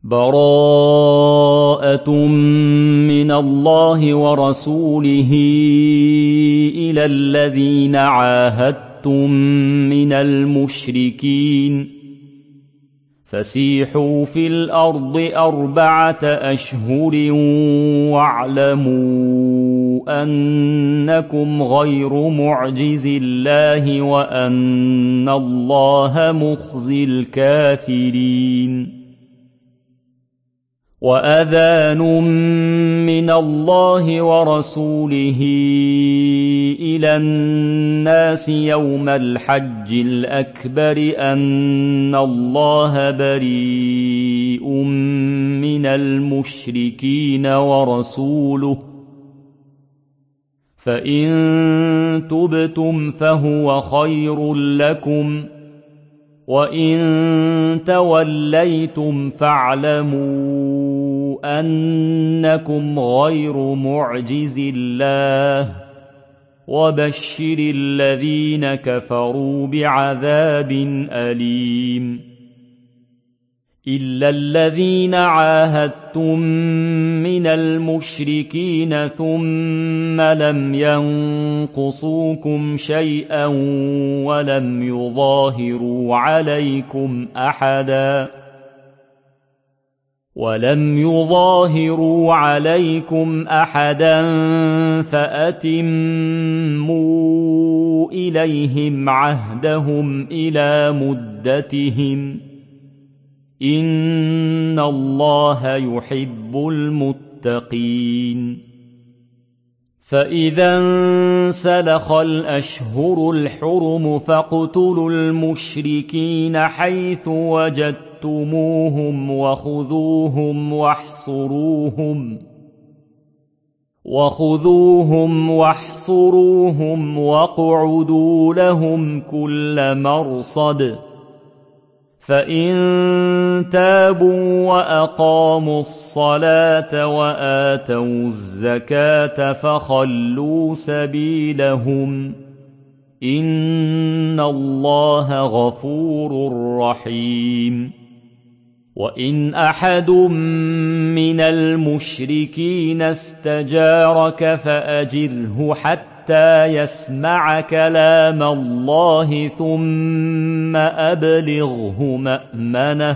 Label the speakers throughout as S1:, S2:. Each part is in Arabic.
S1: براءة من الله ورسوله إلى الذين عاهدتم من المشركين فسيحوا في الأرض 4 أشهر واعلموا أنكم غير معجز الله وأن الله مخزي الكافرين. وأذان من الله ورسوله إلى الناس يوم الحج الأكبر أن الله بريء من المشركين ورسوله فإن تبتم فهو خير لكم وإن توليتم فاعلموا أنكم غير معجز الله وبشر الذين كفروا بعذاب أليم. إلا الذين عاهدتم من المشركين ثم لم ينقصوكم شيئا ولم يظاهروا عليكم أحدا فأتموا إليهم عهدهم إلى مدتهم إن الله يحب المتقين. فإذا انسلخ الأشهر الحرم فاقتلوا المشركين حيث وجدتموهم وخذوهم واحصروهم واقعدوا لهم كل مرصد فإن تابوا وأقاموا الصلاة وآتوا الزكاة فخلوا سبيلهم إن الله غفور رحيم. وإن أحد من المشركين استجارك فأجره حتى يسمع كلام الله ثم أبلغه مأمنه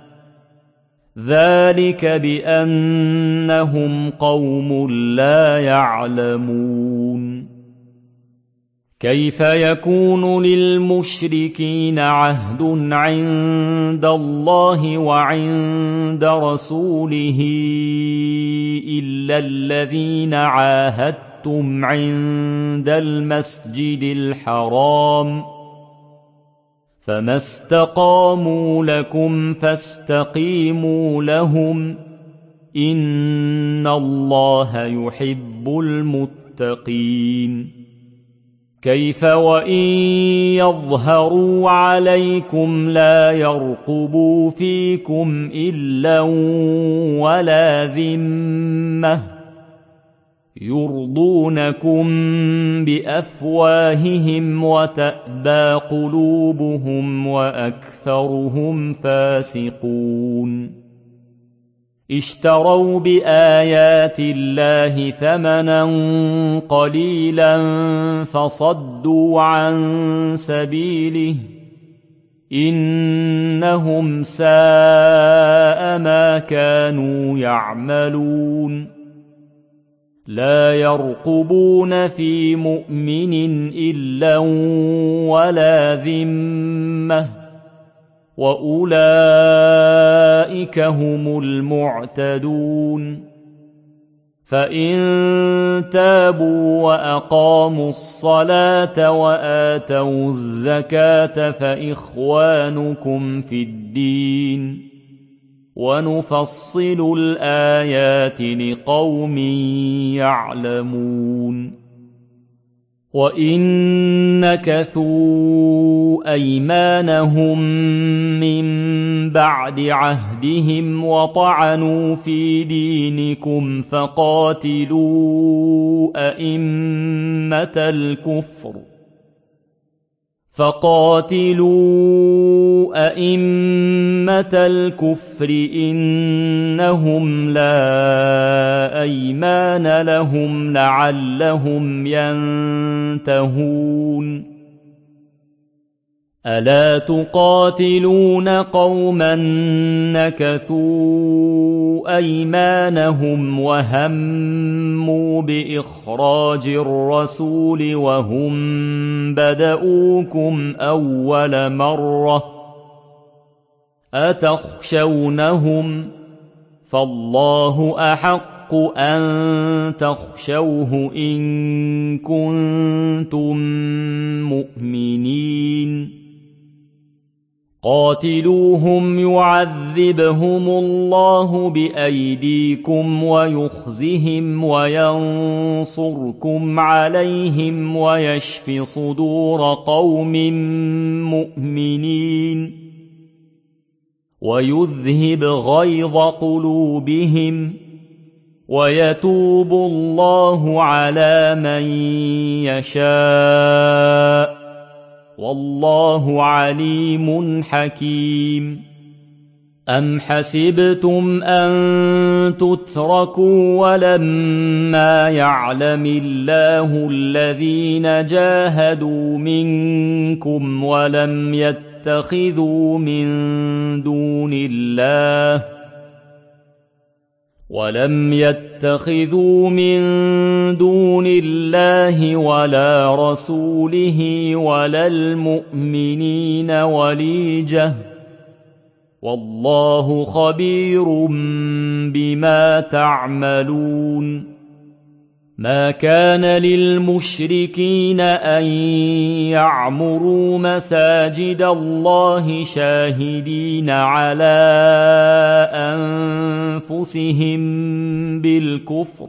S1: ذلك بأنهم قوم لا يعلمون. كيف يكون للمشركين عهد عند الله وعند رسوله إلا الذين عاهدتم عند المسجد الحرام فما استقاموا لكم فاستقيموا لهم إن الله يحب المتقين. كيف وإن يظهروا عليكم لا يرقبوا فيكم إلا ولا ذمة يرضونكم بأفواههم وتأبى قلوبهم وأكثرهم فاسقون. اشتروا بآيات الله ثمنا قليلا فصدوا عن سبيله إنهم ساء ما كانوا يعملون. لا يرقبون في مؤمن إلا ولا ذمة وأولئك هم المعتدون. فإن تابوا وأقاموا الصلاة وآتوا الزكاة فإخوانكم في الدين ونفصل الآيات لقوم يعلمون. وإن نكثوا أيمانهم من بعد عهدهم وطعنوا في دينكم فقاتلوا أئمة فقاتلوا أئمة الكفر إنهم لا أيمان لهم لعلهم ينتهون ألا تقاتلون قوما نكثوا أيمانهم وهموا بإخراج الرسول وهم بدؤوكم أول مرة أتخشونهم فالله أحق أن تخشوه إن كنتم مؤمنين قاتلوهم يعذبهم الله بأيديكم ويخزهم وينصركم عليهم ويشف صدور قوم مؤمنين ويذهب غيظ قلوبهم ويتوب الله على من يشاء والله عليم حكيم أم حسبتم أن تتركوا ولما يعلم الله الذين جاهدوا منكم ولم يتخذوا من دون الله ولا رسوله ولا المؤمنين وليجة والله خبير بما تعملون ما كان للمشركين أن يعمروا مساجد الله شاهدين على أنفسهم بالكفر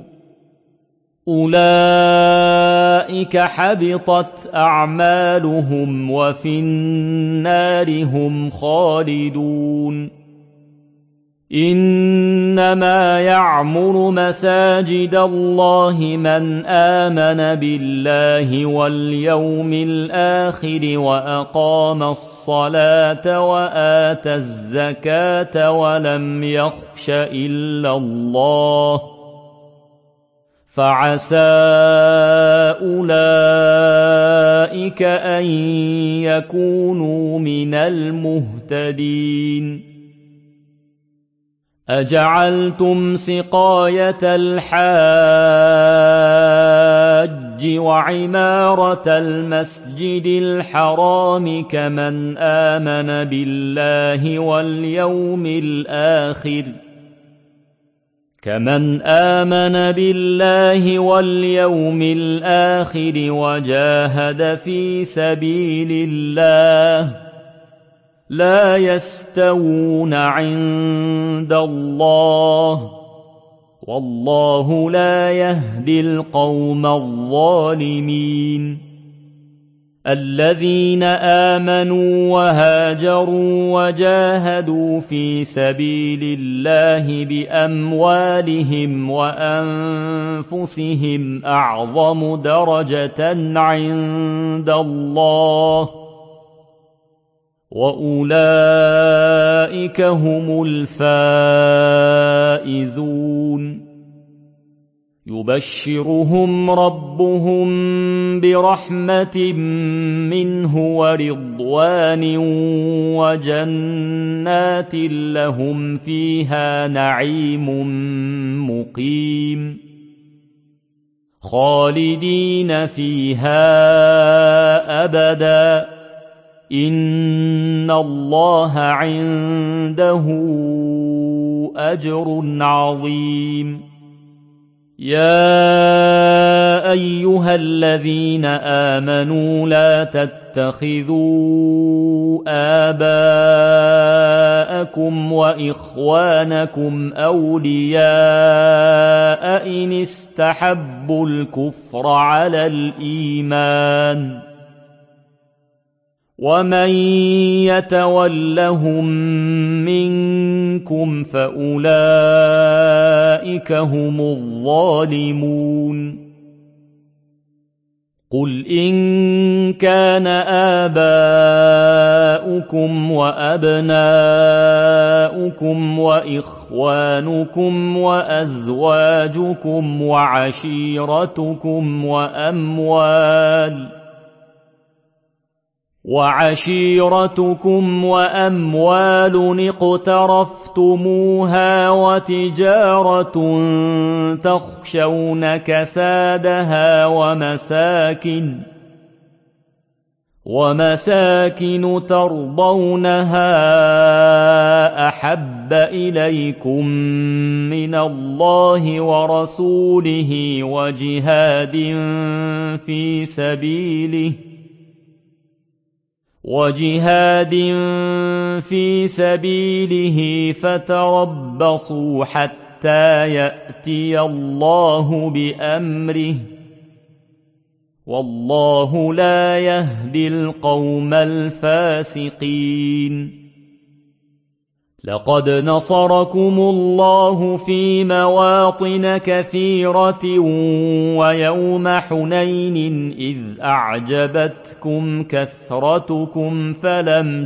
S1: أولئك حبطت أعمالهم وفي النار هم خالدون إنما يعمر مساجد الله من آمن بالله واليوم الآخر وأقام الصلاة وآتى الزكاة ولم يخش إلا الله فعسى أولئك أن يكونوا من المهتدين أجعلتم سقاية الحاج وعمارة المسجد الحرام كمن آمن بالله واليوم الآخر وجاهد في سبيل الله لا يستوون عند الله والله لا يهدي القوم الظالمين الذين آمنوا وهاجروا وجاهدوا في سبيل الله بأموالهم وأنفسهم أعظم درجة عند الله وأولئك هم الفائزون يبشرهم ربهم برحمة منه ورضوان وجنات لهم فيها نعيم مقيم خالدين فيها أبدا إن الله عنده أجر عظيم يا أيها الذين آمنوا لا تتخذوا آباءكم وإخوانكم أولياء إن استحبوا الكفر على الإيمان ومن يتولهم منكم فأولئك هم الظالمون قل إن كان آباؤكم وأبناؤكم وإخوانكم وأزواجكم وعشيرتكم وأموال اقترفتموها وتجارة تخشون كسادها ومساكن ترضونها أحب إليكم من الله ورسوله وجهاد في سبيله فتربصوا حتى يأتي الله بأمره والله لا يهدي القوم الفاسقين لقد نصركم الله في مواطن كثيرة ويوم حنين إذ أعجبتكم كثرتكم فلم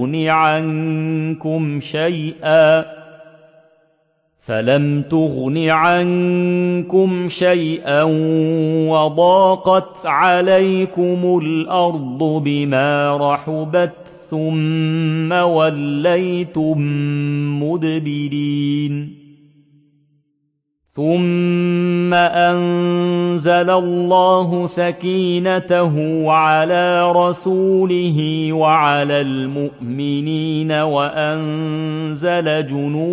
S1: تغن عنكم شيئا وضاقت عليكم الأرض بما رحبت ثم وليتم مدبرين ثم أنزل الله سكينته على رسوله وعلى المؤمنين وأنزل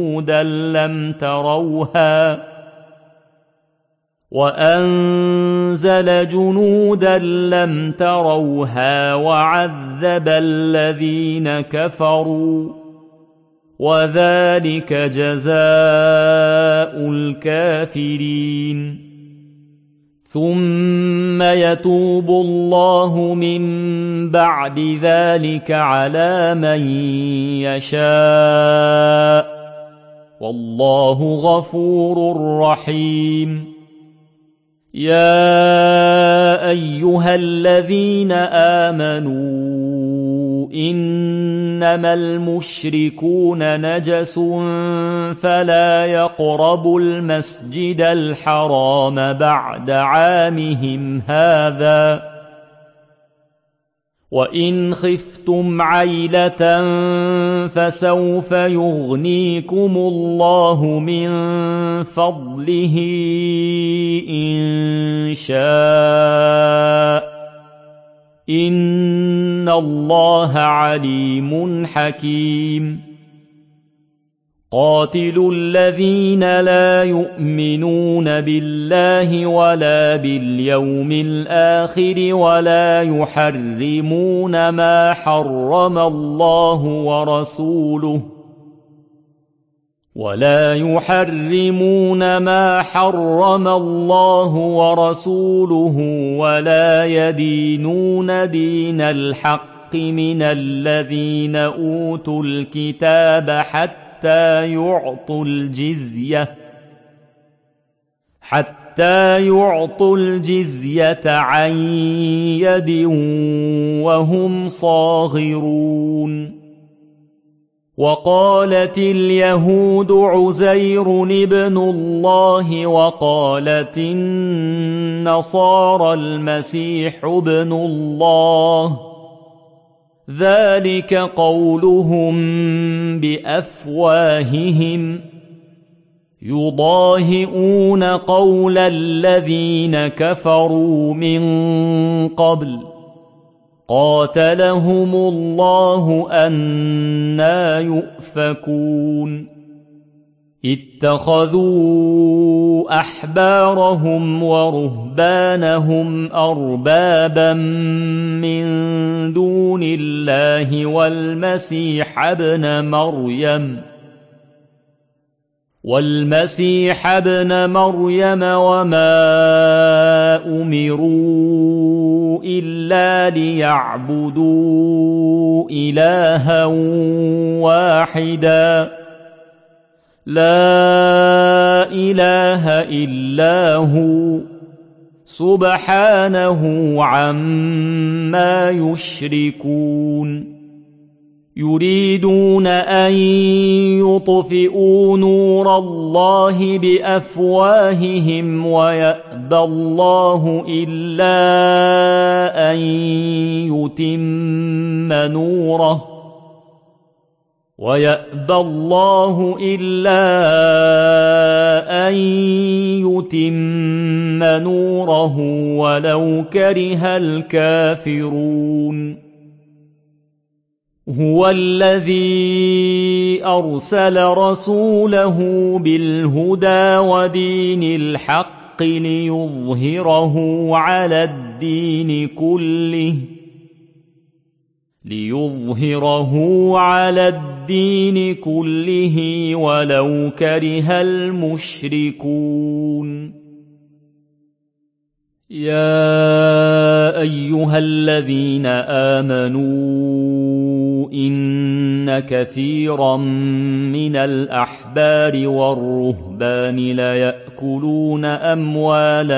S1: جنودا لم تروها وعذب الذين كفروا وذلك جزاء الكافرين ثم يتوب الله من بعد ذلك على من يشاء والله غفور رحيم يا أيها الذين آمنوا إنما المشركون نجس فلا يقربوا المسجد الحرام بعد عامهم هذا وإن خفتم عيلة فسوف يغنيكم الله من فضله إن شاء إن الله عليم حكيم قاتلوا الذين لا يؤمنون بالله ولا باليوم الآخر ولا يحرمون ما حرم الله ورسوله ولا يدينون دين الحق من الذين أوتوا الكتاب حتى يعطوا الجزية عن يد وهم صاغرون وقالت اليهود عزير ابن الله وقالت النصارى المسيح ابن الله ذلك قولهم بأفواههم يضاهئون قول الذين كفروا من قبل قاتلهم الله أنى يؤفكون اتخذوا أحبارهم ورهبانهم أربابا من دون الله والمسيح ابن مريم وما أمروا إلا ليعبدوا إلها واحدا لا إله إلا هو سبحانه عما يشركون يريدون أن يطفئوا نور الله بأفواههم ويأبى الله إلا أن يتم نوره ولو كره الكافرون هو الذي أرسل رسوله بالهدى ودين الحق ليظهره على الدين كله ولو كره المشركون يا أيها الذين آمنوا إن كثيرا من الأحبار والرهبان ليأكلون أموال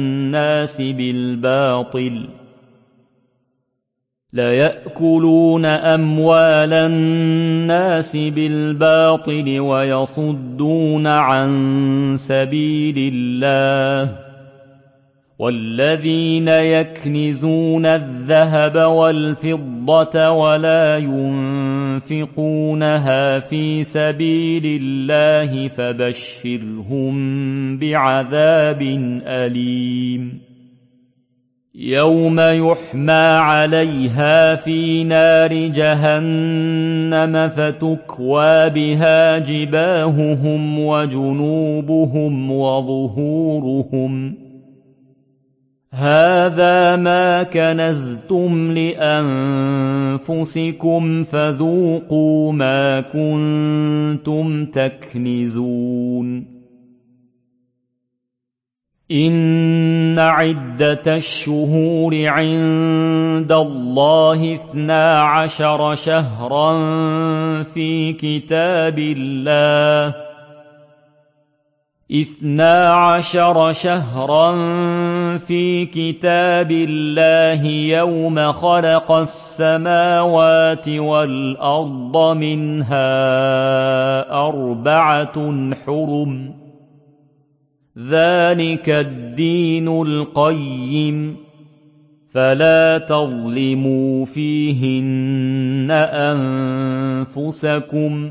S1: الناس بالباطل ويصدون عن سبيل الله والذين يكنزون الذهب والفضة ولا ينفقونها في سبيل الله فبشرهم بعذاب أليم يوم يحمى عليها في نار جهنم فتكوى بها جباههم وجنوبهم وظهورهم هذا ما كنزتم لأنفسكم فذوقوا ما كنتم تكنزون إن عدة الشهور عند الله 12 شهرا في كتاب الله 12 شهرا في كتاب الله يوم خلق السماوات والأرض منها 4 حرم ذلك الدين القيم فلا تظلموا فيهن أنفسكم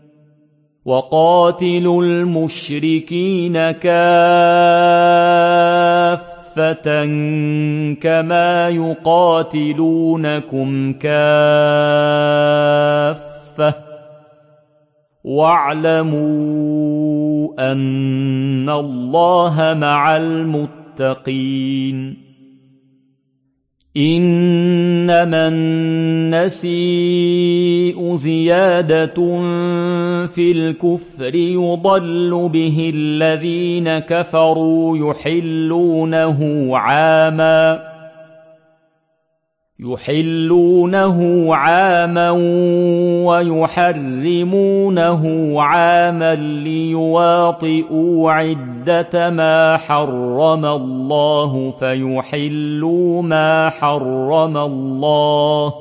S1: وقاتلوا المشركين كافة كما يقاتلونكم كافة واعلموا أن الله مع المتقين إنما النسيء زيادة في الكفر يضل به الذين كفروا يحلونه عاما ويحرمونه عاما ليواطئوا عدة ما حرم الله فيحلوا ما حرم الله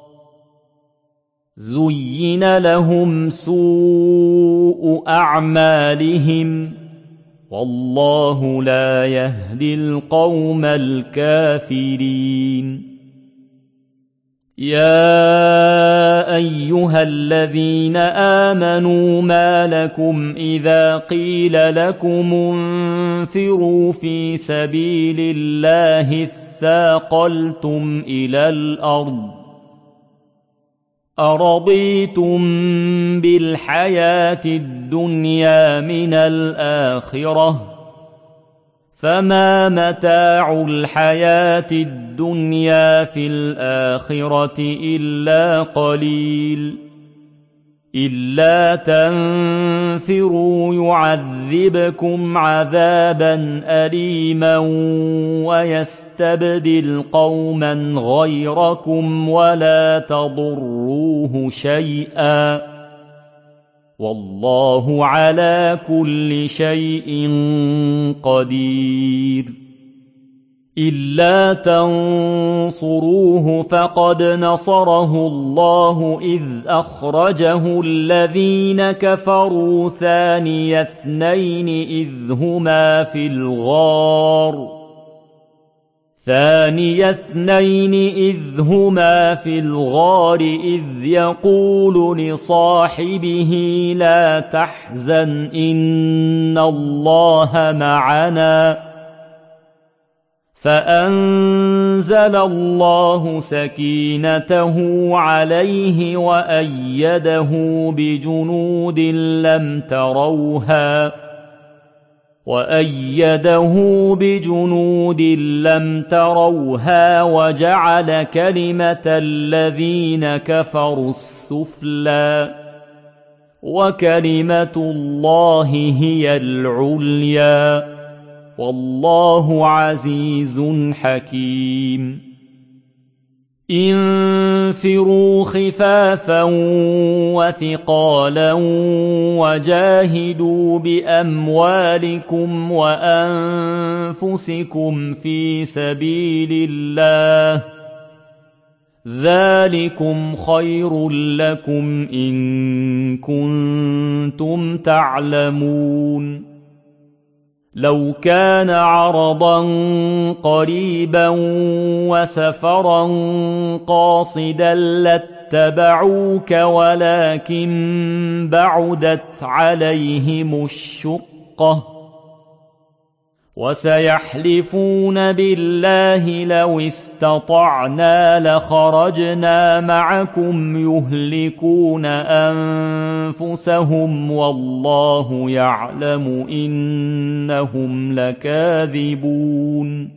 S1: زين لهم سوء أعمالهم والله لا يهدي القوم الكافرين يا أيها الذين آمنوا ما لكم إذا قيل لكم انفروا في سبيل الله اثاقلتم إلى الأرض أرضيتم بالحياة الدنيا من الآخرة فما متاع الحياة الدنيا في الآخرة إلا قليل إلا تنفروا يعذبكم عذابا أليما ويستبدل قوما غيركم ولا تضروه شيئا والله على كل شيء قدير إلا تنصروه فقد نصره الله إذ أخرجه الذين كفروا ثاني اثنين إذ هما في الغار إذ يقول لصاحبه لا تحزن إن الله معنا فأنزل الله سكينته عليه وأيده بجنود لم تروها وجعل كلمة الذين كفروا السفلى وكلمة الله هي العليا والله عزيز حكيم انفروا خفافا وثقالا وجاهدوا بأموالكم وأنفسكم في سبيل الله ذلكم خير لكم إن كنتم تعلمون لو كان عرضا قريبا وسفرا قاصدا لاتبعوك ولكن بعدت عليهم الشقة وسيحلفون بالله لو استطعنا لخرجنا معكم يهلكون أنفسهم والله يعلم إنهم لكاذبون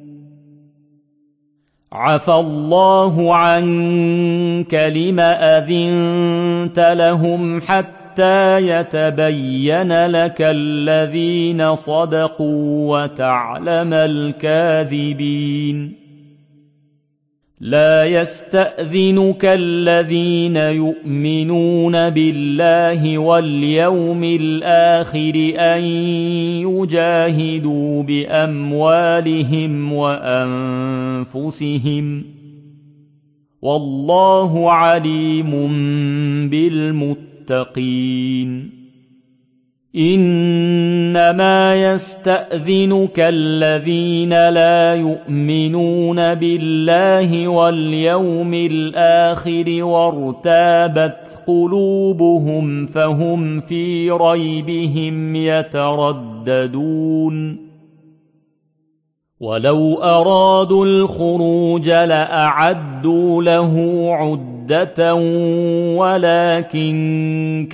S1: عفى الله عنك لم أذنت لهم حتى يتبين لك الذين صدقوا وتعلم الكاذبين لا يستأذنك الذين يؤمنون بالله واليوم الآخر أن يجاهدوا بأموالهم وأنفسهم والله عليم بالمتقين إنما يستأذنك الذين لا يؤمنون بالله واليوم الآخر وارتابت قلوبهم فهم في ريبهم يترددون ولو أرادوا الخروج لأعدوا له عدة ولكن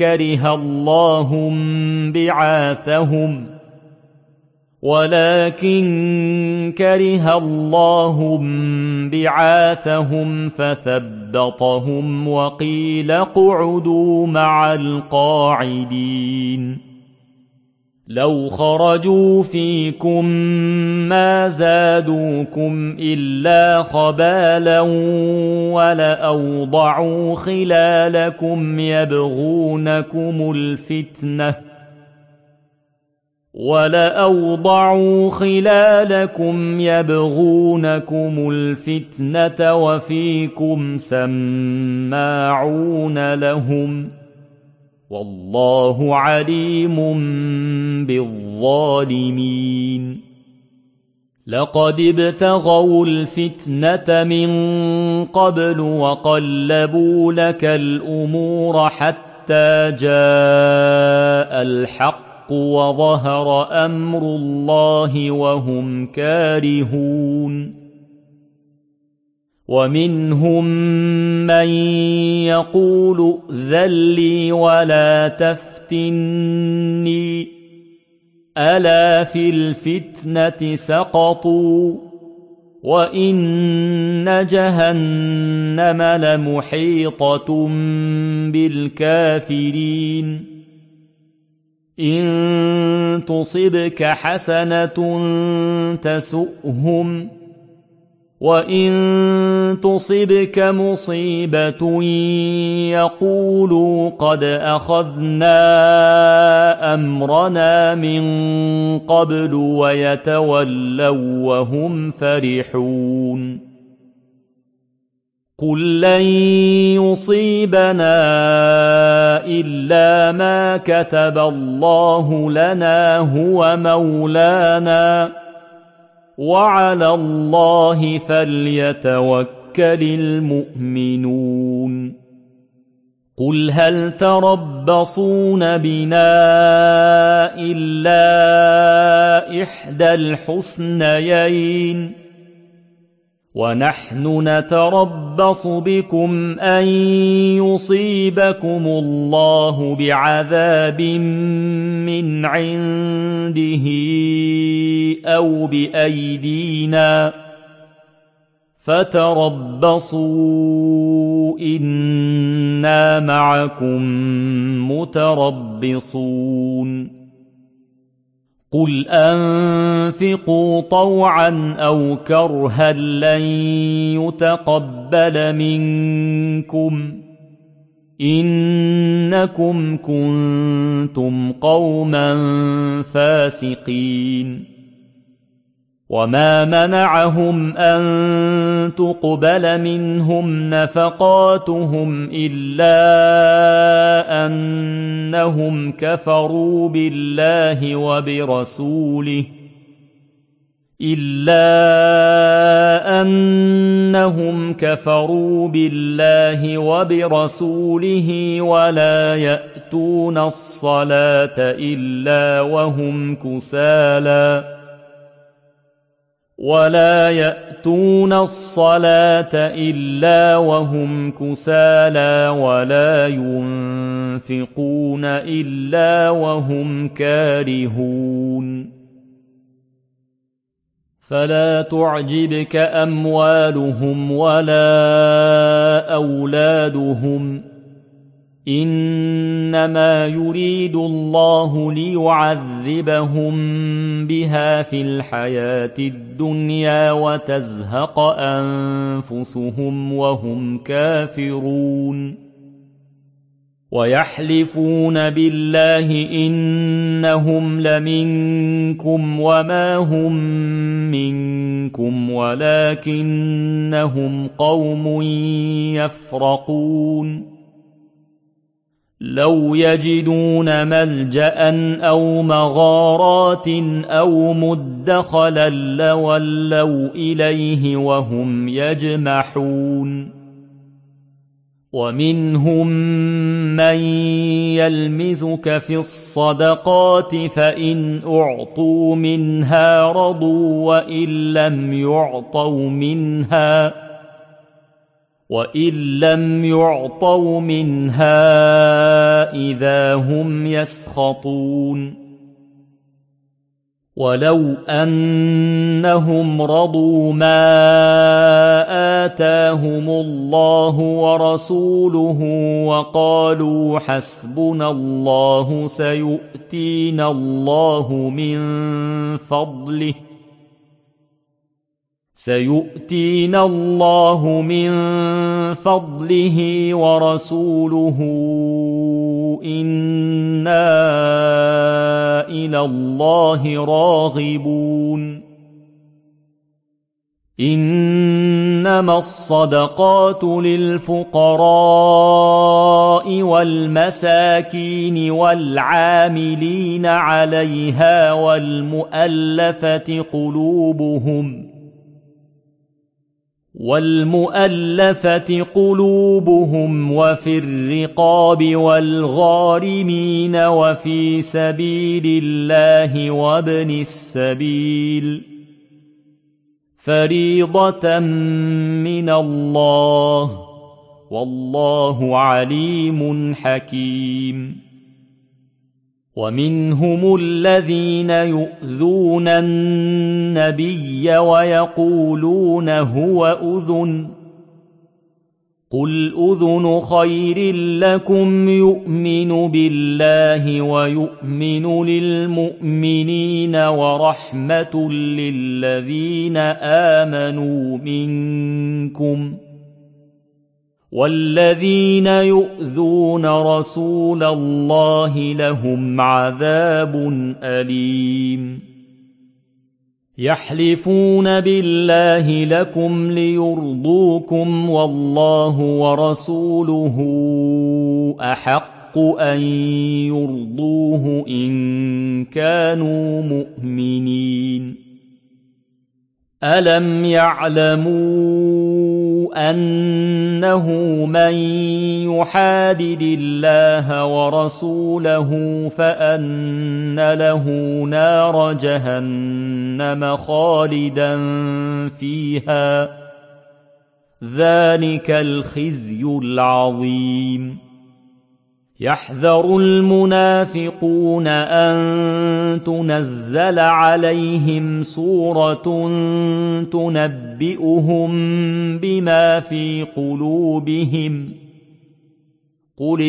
S1: كره الله بعاثهم فثبطهم وقيل اقعدوا مع القاعدين لو خرجوا فيكم ما زادوكم إلا خبالا ولأوضعوا خلالكم يبغونكم الفتنة وفيكم سماعون لهم والله عليم بالظالمين لقد ابتغوا الفتنة من قبل وقلبوا لك الأمور حتى جاء الحق وظهر أمر الله وهم كارهون ومنهم من يقول ائذن لي ولا تفتني ألا في الفتنة سقطوا وإن جهنم لمحيطة بالكافرين إن تصبك حسنة تسؤهم وإن تصبك مصيبة يقولوا قد أخذنا أمرنا من قبل ويتولوا وهم فرحون قل لن يصيبنا إلا ما كتب الله لنا هو مولانا وعلى الله فليتوكل المؤمنون قل هل تربصون بنا إلا إحدى الحسنيين ونحن نتربص بكم أن يصيبكم الله بعذاب من عنده أو بأيدينا فتربصوا إنا معكم متربصون قل أنفقوا طوعا أو كرها لن يتقبل منكم إنكم كنتم قوما فاسقين وما منعهم أن تقبل منهم نفقاتهم إلا أنهم كفروا بالله وبرسوله ولا يأتون الصلاة إلا وهم كسالى ولا ينفقون إلا وهم كارهون فلا تعجبك أموالهم ولا أولادهم إنما يريد الله ليعذبهم بها في الحياة الدنيا وتزهق أنفسهم وهم كافرون ويحلفون بالله إنهم لمنكم وما هم منكم ولكنهم قوم يفرقون لو يجدون ملجأ أو مغارات أو مدخلا لولوا إليه وهم يجمحون ومنهم من يلمزك في الصدقات فإن أعطوا منها رضوا وإن لم يعطوا منها إذا هم يسخطون ولو أنهم رضوا ما آتاهم الله ورسوله وقالوا حسبنا الله سيؤتينا الله من فضله ورسوله إنا إلى الله راغبون إنما الصدقات للفقراء والمساكين والعاملين عليها والمؤلفة قلوبهم وفي الرقاب والغارمين وفي سبيل الله وابن السبيل فريضة من الله والله عليم حكيم ومنهم الذين يؤذون النبي ويقولون هو أذن قل أذن خير لكم يؤمن بالله ويؤمن للمؤمنين ورحمة للذين آمنوا منكم والذين يؤذون رسول الله لهم عذاب أليم يحلفون بالله لكم ليرضوكم والله ورسوله أحق أن يرضوه إن كانوا مؤمنين ألم يعلموا أنه من يحادد الله ورسوله فأن له نار جهنم خالدا فيها ذلك الخزي العظيم يحذر المنافقون أن تنزل عليهم سورة تنبئهم بما في قلوبهم قل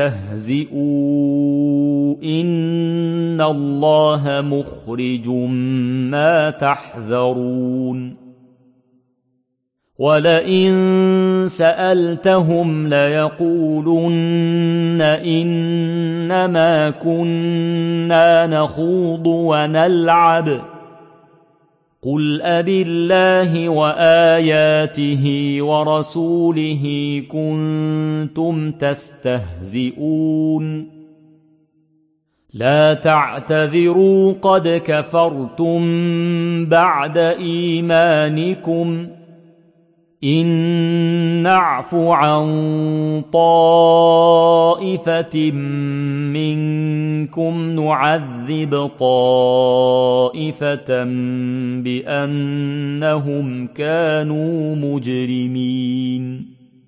S1: استهزئوا إن الله مخرج ما تحذرون ولئن سألتهم ليقولن إنما كنا نخوض ونلعب قل أبالله وآياته ورسوله كنتم تستهزئون لا تعتذروا قد كفرتم بعد إيمانكم إن نعف عن طائفة منكم نعذب طائفة بأنهم كانوا مجرمين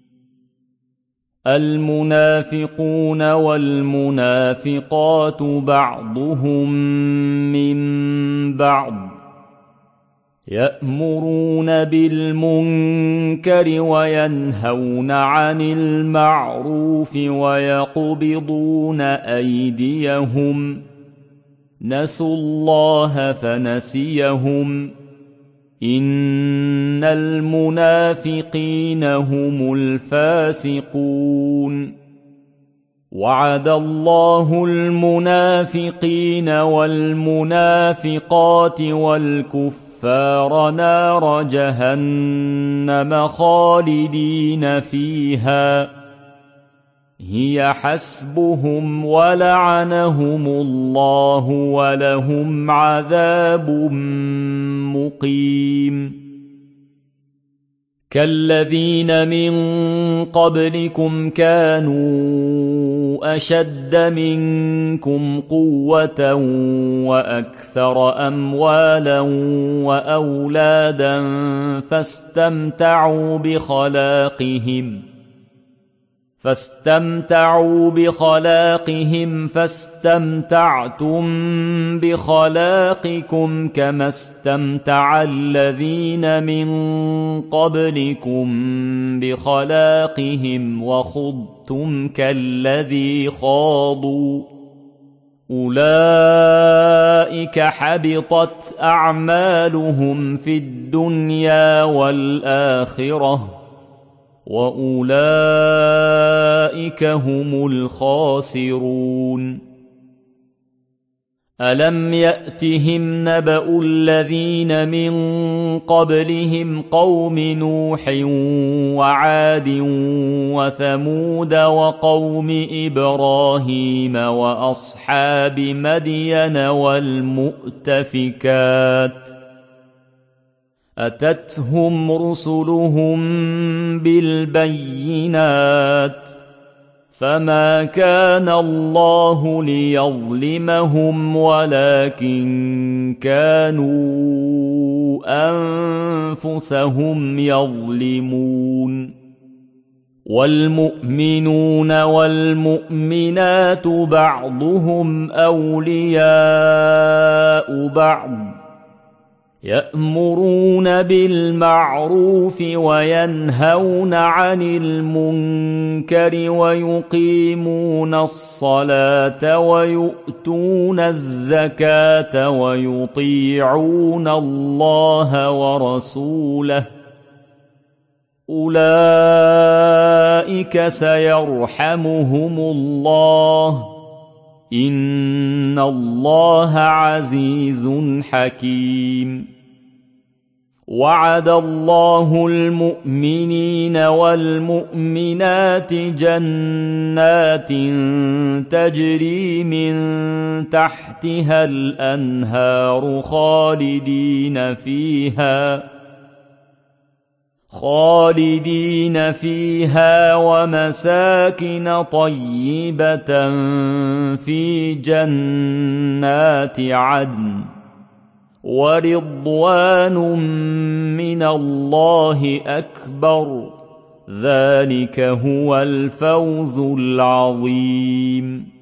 S1: المنافقون والمنافقات بعضهم من بعض يأمرون بالمنكر وينهون عن المعروف ويقبضون أيديهم نسوا الله فنسيهم إن المنافقين هم الفاسقون وعد الله المنافقين والمنافقات والكفار نار جهنم خالدين فيها هي حسبهم ولعنهم الله ولهم عذاب مقيم كالذين من قبلكم كانوا أشد منكم قوة وأكثر أموالا وأولادا فاستمتعوا بخلاقهم فاستمتعتم بخلاقكم كما استمتع الذين من قبلكم بخلاقهم وخضتم كالذي خاضوا أولئك حبطت أعمالهم في الدنيا والآخرة وأولئك هم الخاسرون ألم يأتهم نبأ الذين من قبلهم قوم نوح وعاد وثمود وقوم إبراهيم وأصحاب مدين والمؤتفكات أتتهم رسلهم بالبينات فما كان الله ليظلمهم ولكن كانوا أنفسهم يظلمون والمؤمنون والمؤمنات بعضهم أولياء بعض يأمرون بالمعروف وينهون عن المنكر ويقيمون الصلاة ويؤتون الزكاة ويطيعون الله ورسوله أولئك سيرحمهم الله إن الله عزيز حكيم وعد الله المؤمنين والمؤمنات جنات تجري من تحتها الأنهار خالدين فيها ومساكن طيبة في جنات عدن ورضوان من الله أكبر ذلك هو الفوز العظيم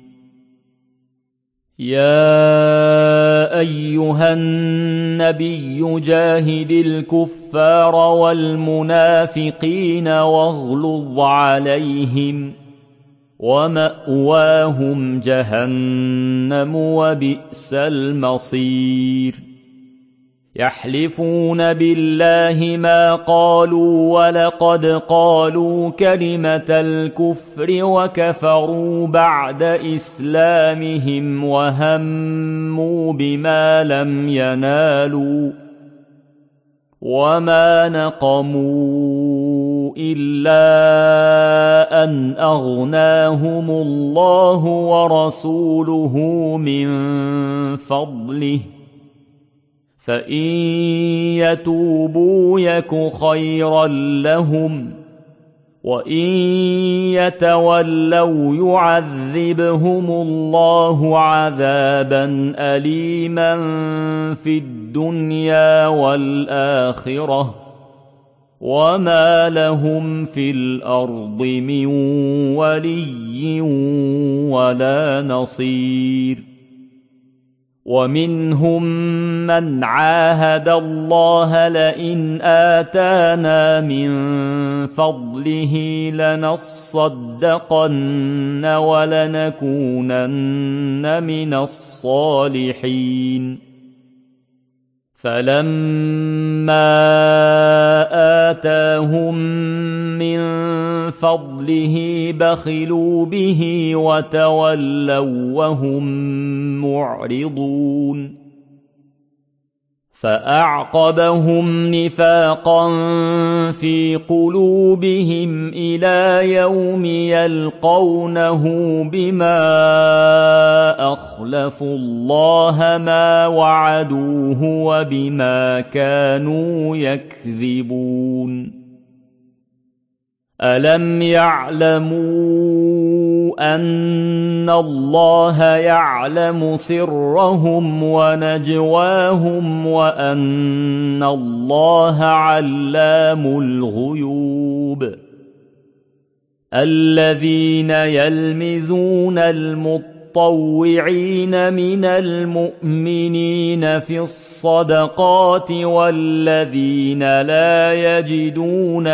S1: يا أيها النبي جاهد الكفار والمنافقين واغلظ عليهم ومأواهم جهنم وبئس المصير يحلفون بالله ما قالوا ولقد قالوا كلمة الكفر وكفروا بعد إسلامهم وهموا بما لم ينالوا وما نقموا إلا أن أغناهم الله ورسوله من فضله فإن يتوبوا يك خيرا لهم وإن يتولوا يعذبهم الله عذابا أليما في الدنيا والآخرة وما لهم في الأرض من ولي ولا نصير ومنهم من عاهد الله لئن آتانا من فضله لنصدقن ولنكونن من الصالحين فلما آتاهم من فضله بخلوا به وتولوا وهم معرضون فأعقبهم نفاقا في قلوبهم إلى يوم يلقونه بما أخلفوا الله ما وعدوه وبما كانوا يكذبون ألم يعلموا أن الله يعلم سرهم ونجواهم وأن الله علام الغيوب الذين يلمزون المطوعين من المؤمنين في الصدقات والذين لا يجدون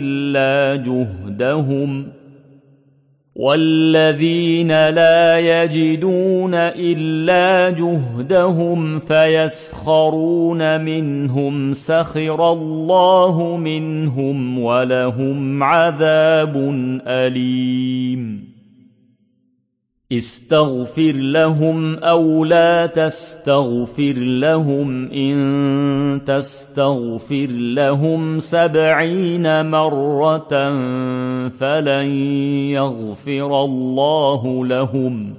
S1: إلا جهدهم فيسخرون منهم سخر الله منهم ولهم عذاب أليم استغفر لهم أو لا تستغفر لهم إن تستغفر لهم 70 مرة فلن يغفر الله لهم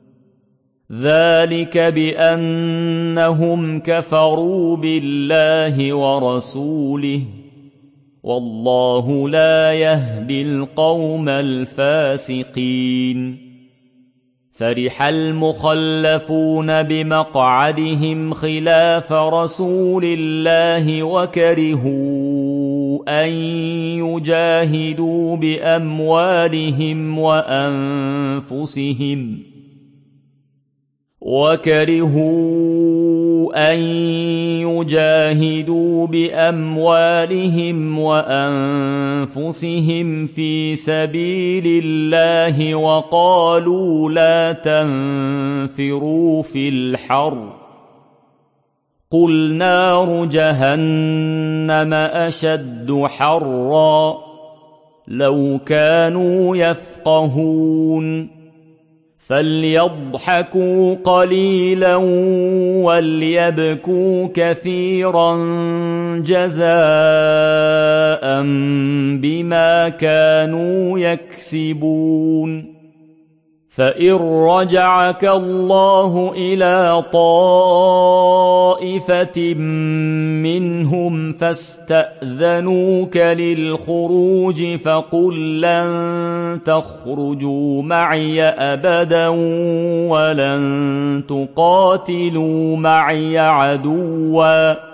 S1: ذلك بأنهم كفروا بالله ورسوله والله لا يهدي القوم الفاسقين فرح المخلفون بمقعدهم خلاف رسول الله وكرهوا أن يجاهدوا بأموالهم وأنفسهم أن يجاهدوا بأموالهم وأنفسهم في سبيل الله وقالوا لا تنفروا في الحر قل نار جهنم أشد حرا لو كانوا يفقهون فليضحكوا قليلا وليبكوا كثيرا جزاء بما كانوا يكسبون فإن رجعك الله إلى طائفة منهم فاستأذنوك للخروج فقل لن تخرجوا معي أبدا ولن تقاتلوا معي عدوا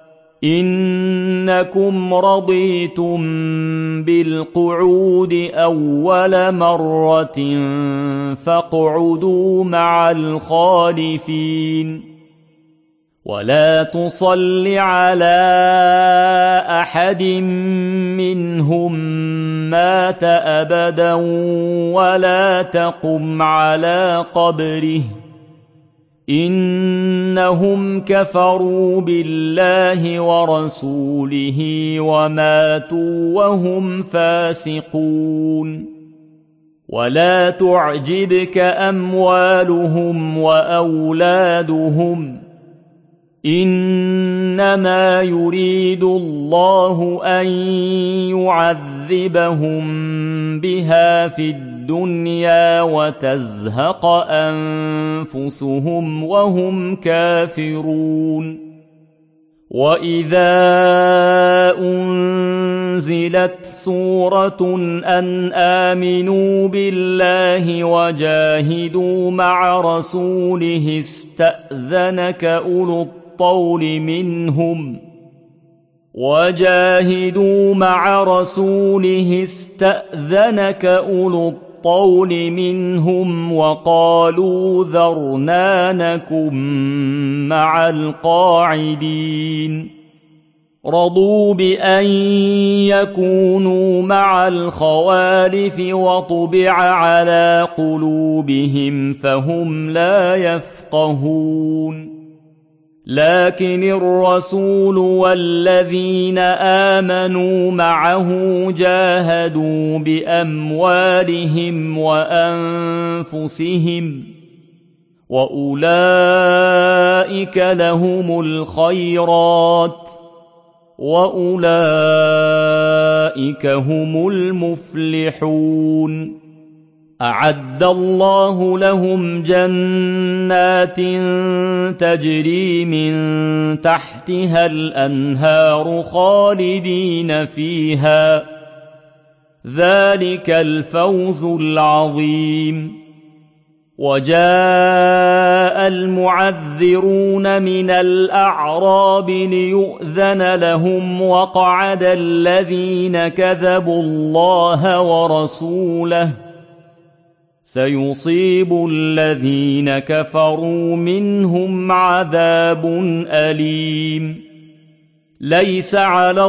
S1: إنكم رضيتم بالقعود أول مرة فاقعدوا مع الخالفين ولا تصل على أحد منهم مات أبدا ولا تقم على قبره إنهم كفروا بالله ورسوله وماتوا وهم فاسقون ولا تعجبك أموالهم وأولادهم إنما يريد الله أن يعذبهم بها في الدنيا وتزهق أنفسهم وهم كافرون وإذا أنزلت سورة أن آمنوا بالله وجاهدوا مع رسوله استأذنك أولو الطول منهم وقالوا ذرنا نكن مع القاعدين رضوا بأن يكونوا مع الخوالف وطبع على قلوبهم فهم لا يفقهون لكن الرسول والذين آمنوا معه جاهدوا بأموالهم وأنفسهم وأولئك لهم الخيرات وأولئك هم المفلحون أعد الله لهم جنات تجري من تحتها الأنهار خالدين فيها ذلك الفوز العظيم وجاء المعذرون من الأعراب ليؤذن لهم وقعد الذين كذبوا الله ورسوله سيصيب الذين كفروا منهم عذاب أليم ليس على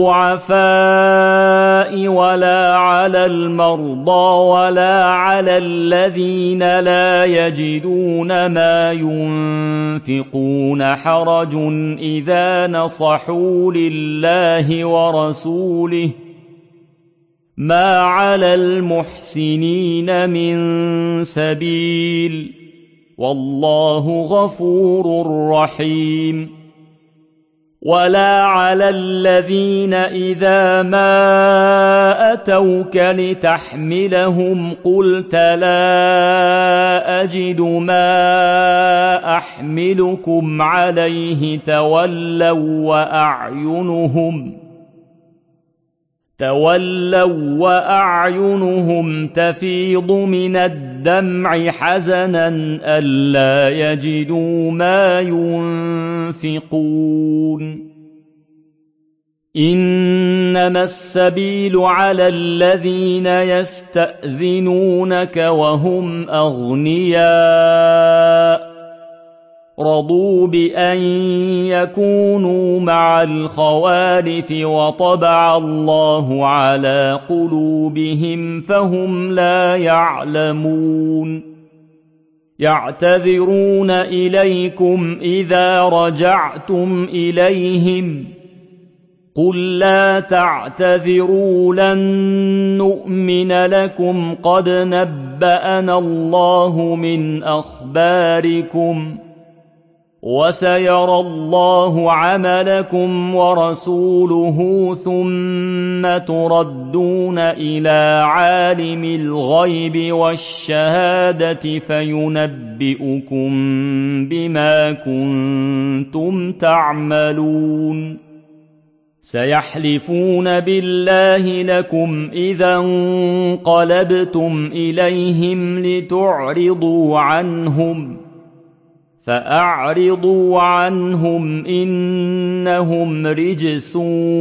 S1: الضعفاء ولا على المرضى ولا على الذين لا يجدون ما ينفقون حرج إذا نصحوا لله ورسوله ما على المحسنين من سبيل والله غفور رحيم ولا على الذين إذا ما أتوك لتحملهم قلت لا أجد ما أحملكم عليه تولوا وأعينهم تفيض من الدمع حزنا ألا يجدوا ما ينفقون إنما السبيل على الذين يستأذنونك وهم أغنياء رضوا بأن يكونوا مع الخوالف وطبع الله على قلوبهم فهم لا يعلمون يعتذرون إليكم إذا رجعتم إليهم قل لا تعتذروا لن نؤمن لكم قد نبأنا الله من أخباركم وسيرى الله عملكم ورسوله ثم تردون إلى عالم الغيب والشهادة فينبئكم بما كنتم تعملون سيحلفون بالله لكم إذا انقلبتم إليهم لتعرضوا عنهم فأعرضوا عنهم إنهم رجس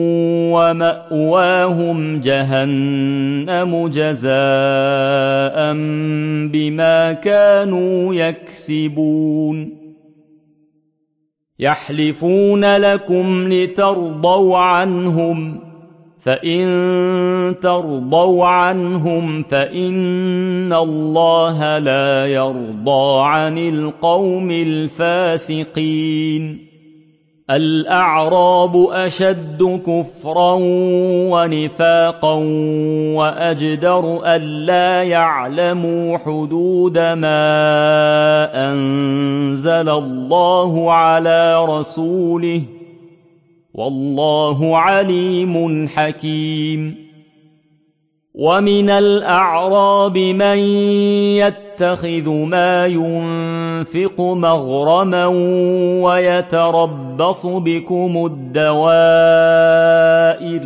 S1: ومأواهم جهنم جزاء بما كانوا يكسبون يحلفون لكم لترضوا عنهم فإن ترضوا عنهم فإن الله لا يرضى عن القوم الفاسقين الأعراب أشد كفرا ونفاقا وأجدر ألا يعلموا حدود ما أنزل الله على رسوله والله عليم حكيم ومن الأعراب من يتخذ ما ينفق مغرما ويتربص بكم الدوائر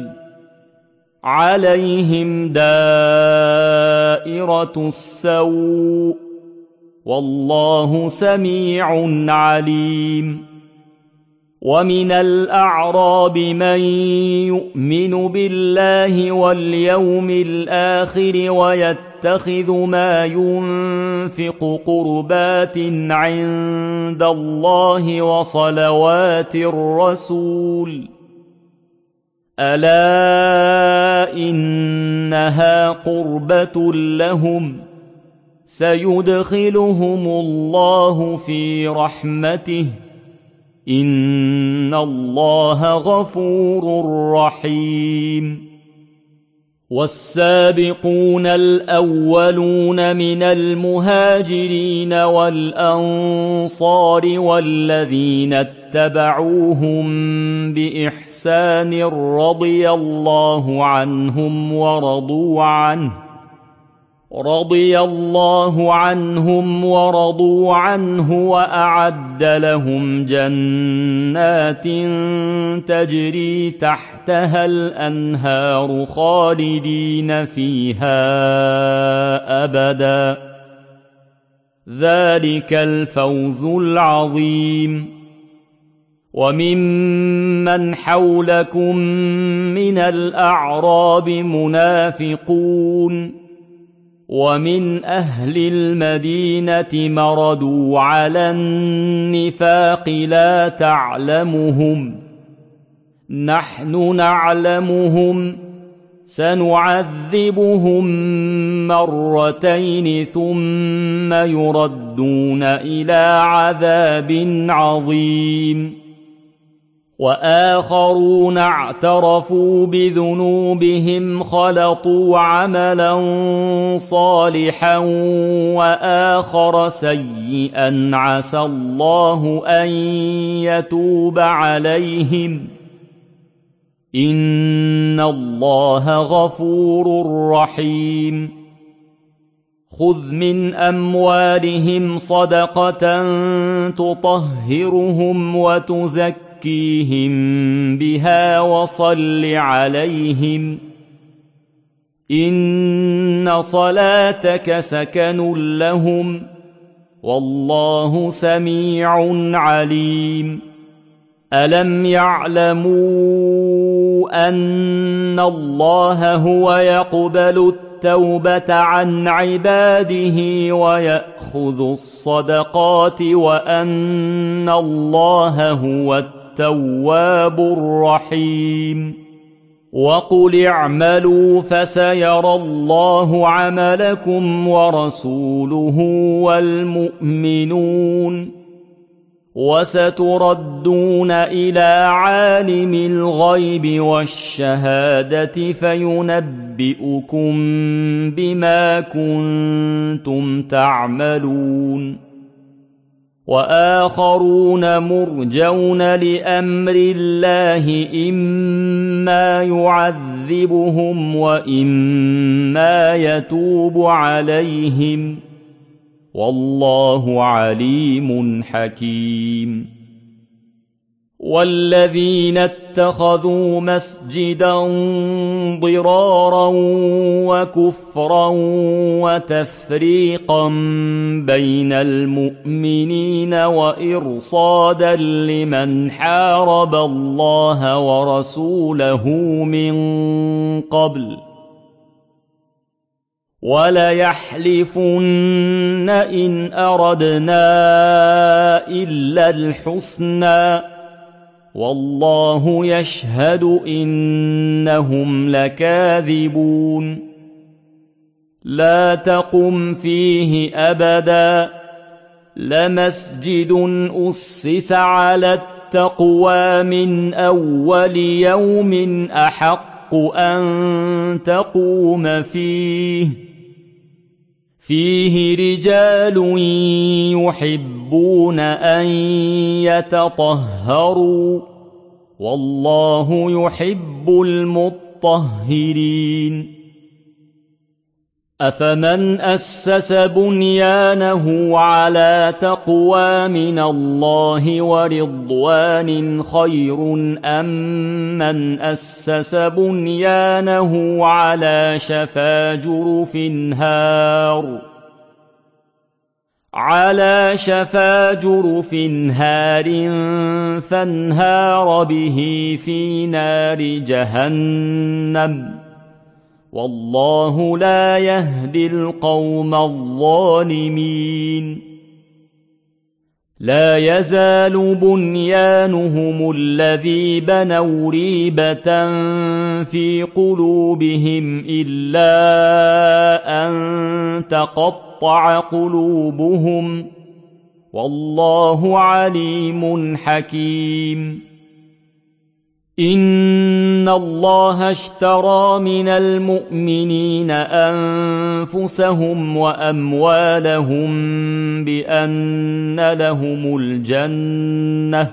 S1: عليهم دائرة السوء والله سميع عليم ومن الأعراب من يؤمن بالله واليوم الآخر ويتخذ ما ينفق قربات عند الله وصلوات الرسول ألا إنها قربة لهم سيدخلهم الله في رحمته إن الله غفور رحيم والسابقون الأولون من المهاجرين والأنصار والذين اتبعوهم بإحسان رضي الله عنهم ورضوا عنه وأعد لهم جنات تجري تحتها الأنهار خالدين فيها أبدا ذلك الفوز العظيم وممن حولكم من الأعراب منافقون ومن أهل المدينة مردوا على النفاق لا تعلمهم نحن نعلمهم سنعذبهم مرتين ثم يردون إلى عذاب عظيم وآخرون اعترفوا بذنوبهم خلطوا عملا صالحا وآخر سيئا عسى الله أن يتوب عليهم إن الله غفور رحيم خذ من أموالهم صدقة تطهرهم وتزكيهم بها وصل عليهم إن صلاتك سكن لهم والله سميع عليم ألم يعلموا أن الله هو يقبل التوبة عن عباده ويأخذ الصدقات وأن الله هو التواب الرحيم وقل اعملوا فسيرى الله عملكم ورسوله والمؤمنون وستردون إلى عالم الغيب والشهادة فينبئكم بما كنتم تعملون وآخرون مرجون لأمر الله إما يعذبهم وإما يتوب عليهم والله عليم حكيم والذين اتخذوا مسجدا ضرارا وكفرا وتفريقا بين المؤمنين وإرصادا لمن حارب الله ورسوله من قبل وليحلفن إن أردنا إلا الحسنى والله يشهد إنهم لكاذبون لا تقم فيه أبدا لمسجد أسس على التقوى من أول يوم أحق أن تقوم فيه رجال يحبون أن يتطهروا والله يحب المطهرين أفمن أسس بنيانه على تقوى من الله ورضوان خير أم من أسس بنيانه على شفا جرف هار فانهار به في نار جهنم والله لا يهدي القوم الظالمين لا يزال بنيانهم الذي بنوا ريبة في قلوبهم إلا أن تقطع قلوبهم والله عليم حكيم إن الله اشترى من المؤمنين أنفسهم وأموالهم بأن لهم الجنة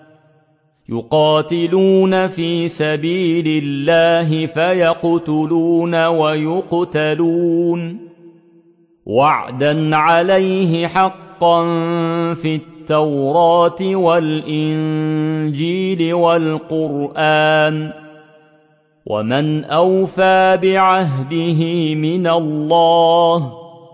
S1: يقاتلون في سبيل الله فيقتلون ويقتلون وعدا عليه حقا في التوراة والإنجيل والقرآن ومن أوفى بعهده من الله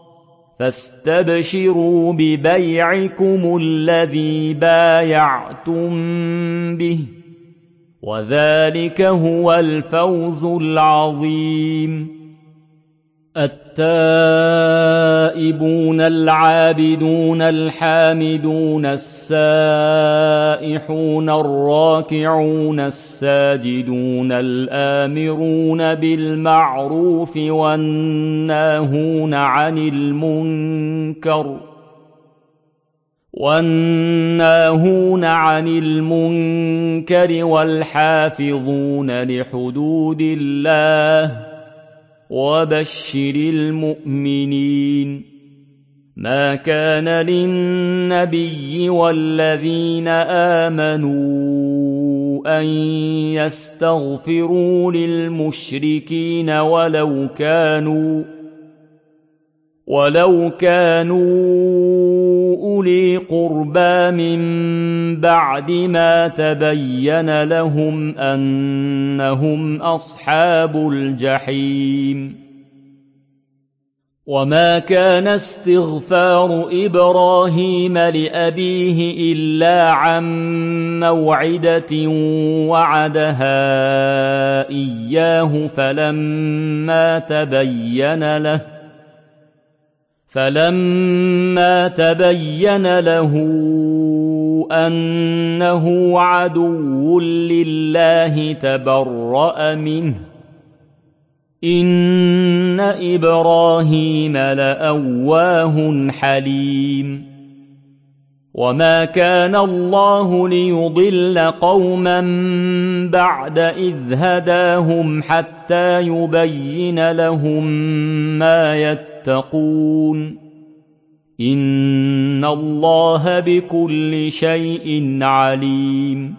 S1: فاستبشروا ببيعكم الذي بايعتم به وذلك هو الفوز العظيم التائبون العابدون الحامدون السائحون الراكعون الساجدون الآمرون بالمعروف والناهون عن المنكر والحافظون لحدود الله وبشر المؤمنين ما كان للنبي والذين آمنوا أن يستغفروا للمشركين ولو كانوا أولي قربى من بعد ما تبين لهم أنهم أصحاب الجحيم وما كان استغفار إبراهيم لأبيه إلا عن موعدة وعدها إياه فلما تبين له أنه عدو لله تبرأ منه إن إبراهيم لأواه حليم وما كان الله ليضل قوما بعد إذ هداهم حتى يبين لهم ما يتقون إن الله بكل شيء عليم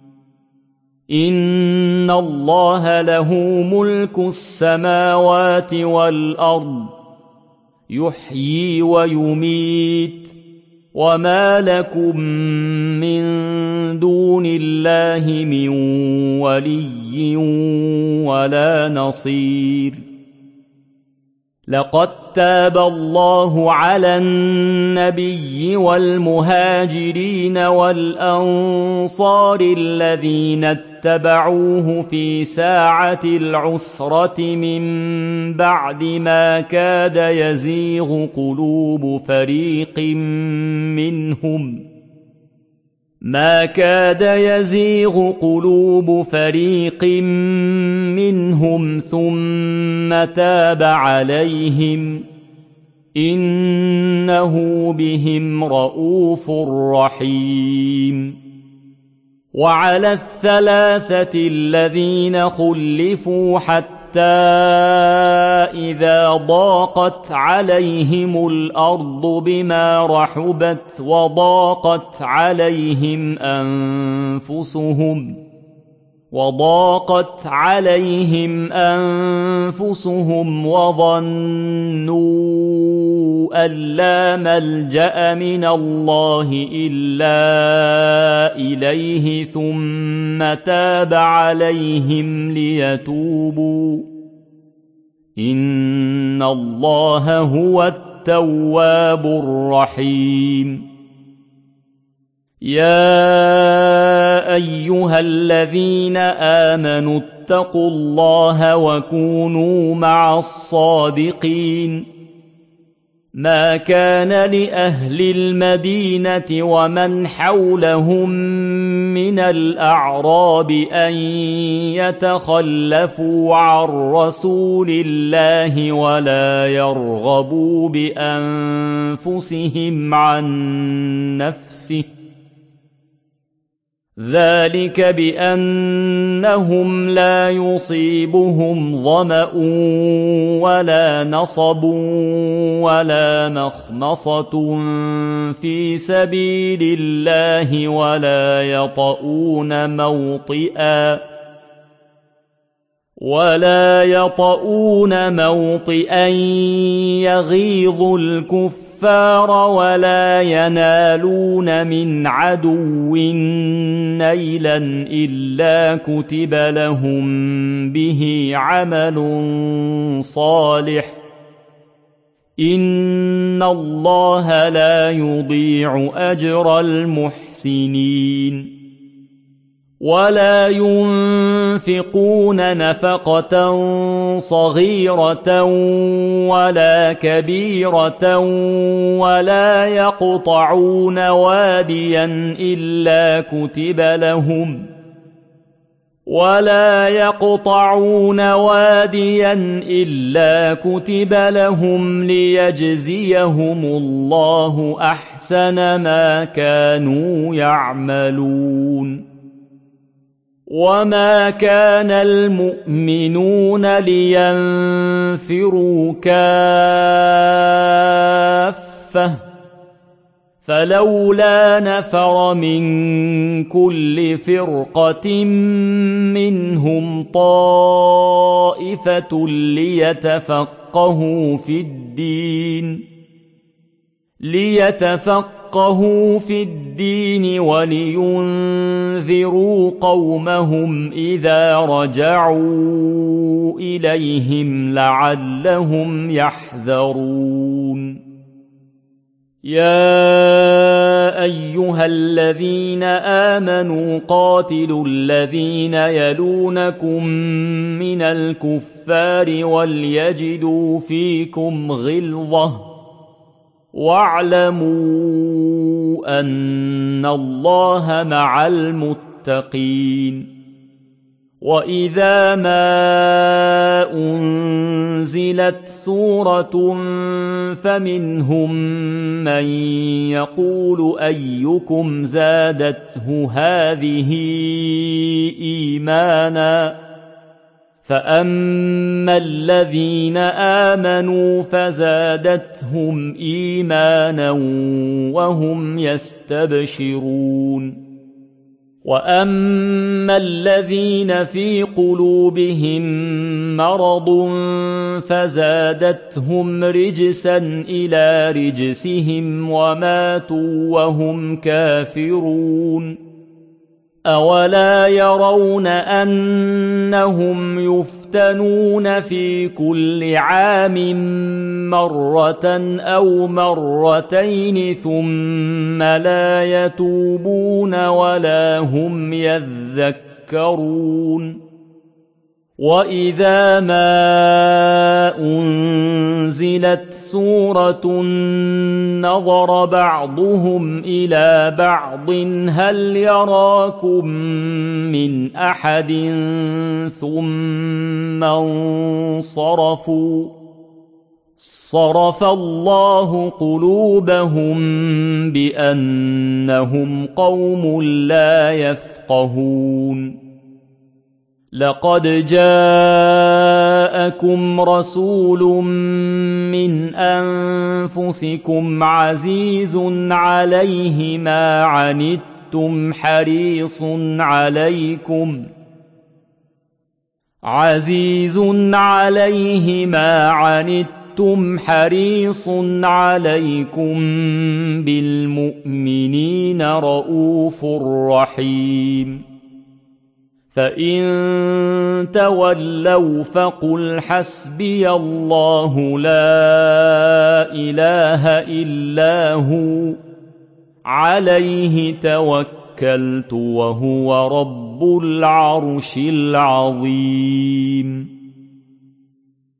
S1: إن الله له ملك السماوات والأرض يحيي ويميت وما لكم من دون الله من ولي ولا نصير لقد تاب الله على النبي والمهاجرين والأنصار الذين اتبعوه في ساعة العسرة من بعد ما كاد يزيغ قلوب فريق منهم ثم تاب عليهم إنه بهم رءوف رحيم وعلى الثلاثة الذين خلفوا حتى إذا ضاقت عليهم الأرض بما رحبت وضاقت عليهم أنفسهم وظنوا أن لا ملجأ من الله إلا إليه ثم تاب عليهم ليتوبوا إن الله هو التواب الرحيم يا أيها الذين آمنوا اتقوا الله وكونوا مع الصادقين ما كان لأهل المدينة ومن حولهم من الأعراب أن يتخلفوا عن رسول الله ولا يرغبوا بأنفسهم عن نفسه ذلك بأنهم لا يصيبهم ظمأ ولا نصب ولا مخمصة في سبيل الله ولا يطؤون موطئا يغيظ الكفار ولا ينالون من عدو نيلا إلا كتب لهم به عمل صالح إن الله لا يضيع أجر المحسنين ولا ينفقون نفقة صغيرة ولا كبيرة ولا يقطعون واديا إلا كتب لهم ليجزيهم الله أحسن ما كانوا يعملون وما كان المؤمنون لينفروا كافة فلولا نفر من كل فرقة منهم طائفة ليتفقهوا ليفقهوا في الدين ولينذروا قومهم إذا رجعوا إليهم لعلهم يحذرون يا أيها الذين آمنوا قاتلوا الذين يلونكم من الكفار وليجدوا فيكم غلظة واعلموا أن الله مع المتقين وإذا ما أنزلت سورة فمنهم من يقول أيكم زادته هذه إيمانا فأما الذين آمنوا فزادتهم إيمانا وهم يستبشرون وأما الذين في قلوبهم مرض فزادتهم رجسا إلى رجسهم وماتوا وهم كافرون أولا يرون أنهم يفتنون في كل عام مرة أو مرتين ثم لا يتوبون ولا هم يذكرون وإذا ما أنزلت سورة نظر بعضهم إلى بعض هل يراكم من أحد ثم انصرفوا صرف الله قلوبهم بأنهم قوم لا يفقهون لقد جاءكم رسول من أنفسكم عزيز عليه ما عنتم حريص عليه ما عنتم حريص عليكم بالمؤمنين رؤوف رحيم فإن تولوا فقل حسبي الله لا إله إلا هو عليه توكلت وهو رب العرش العظيم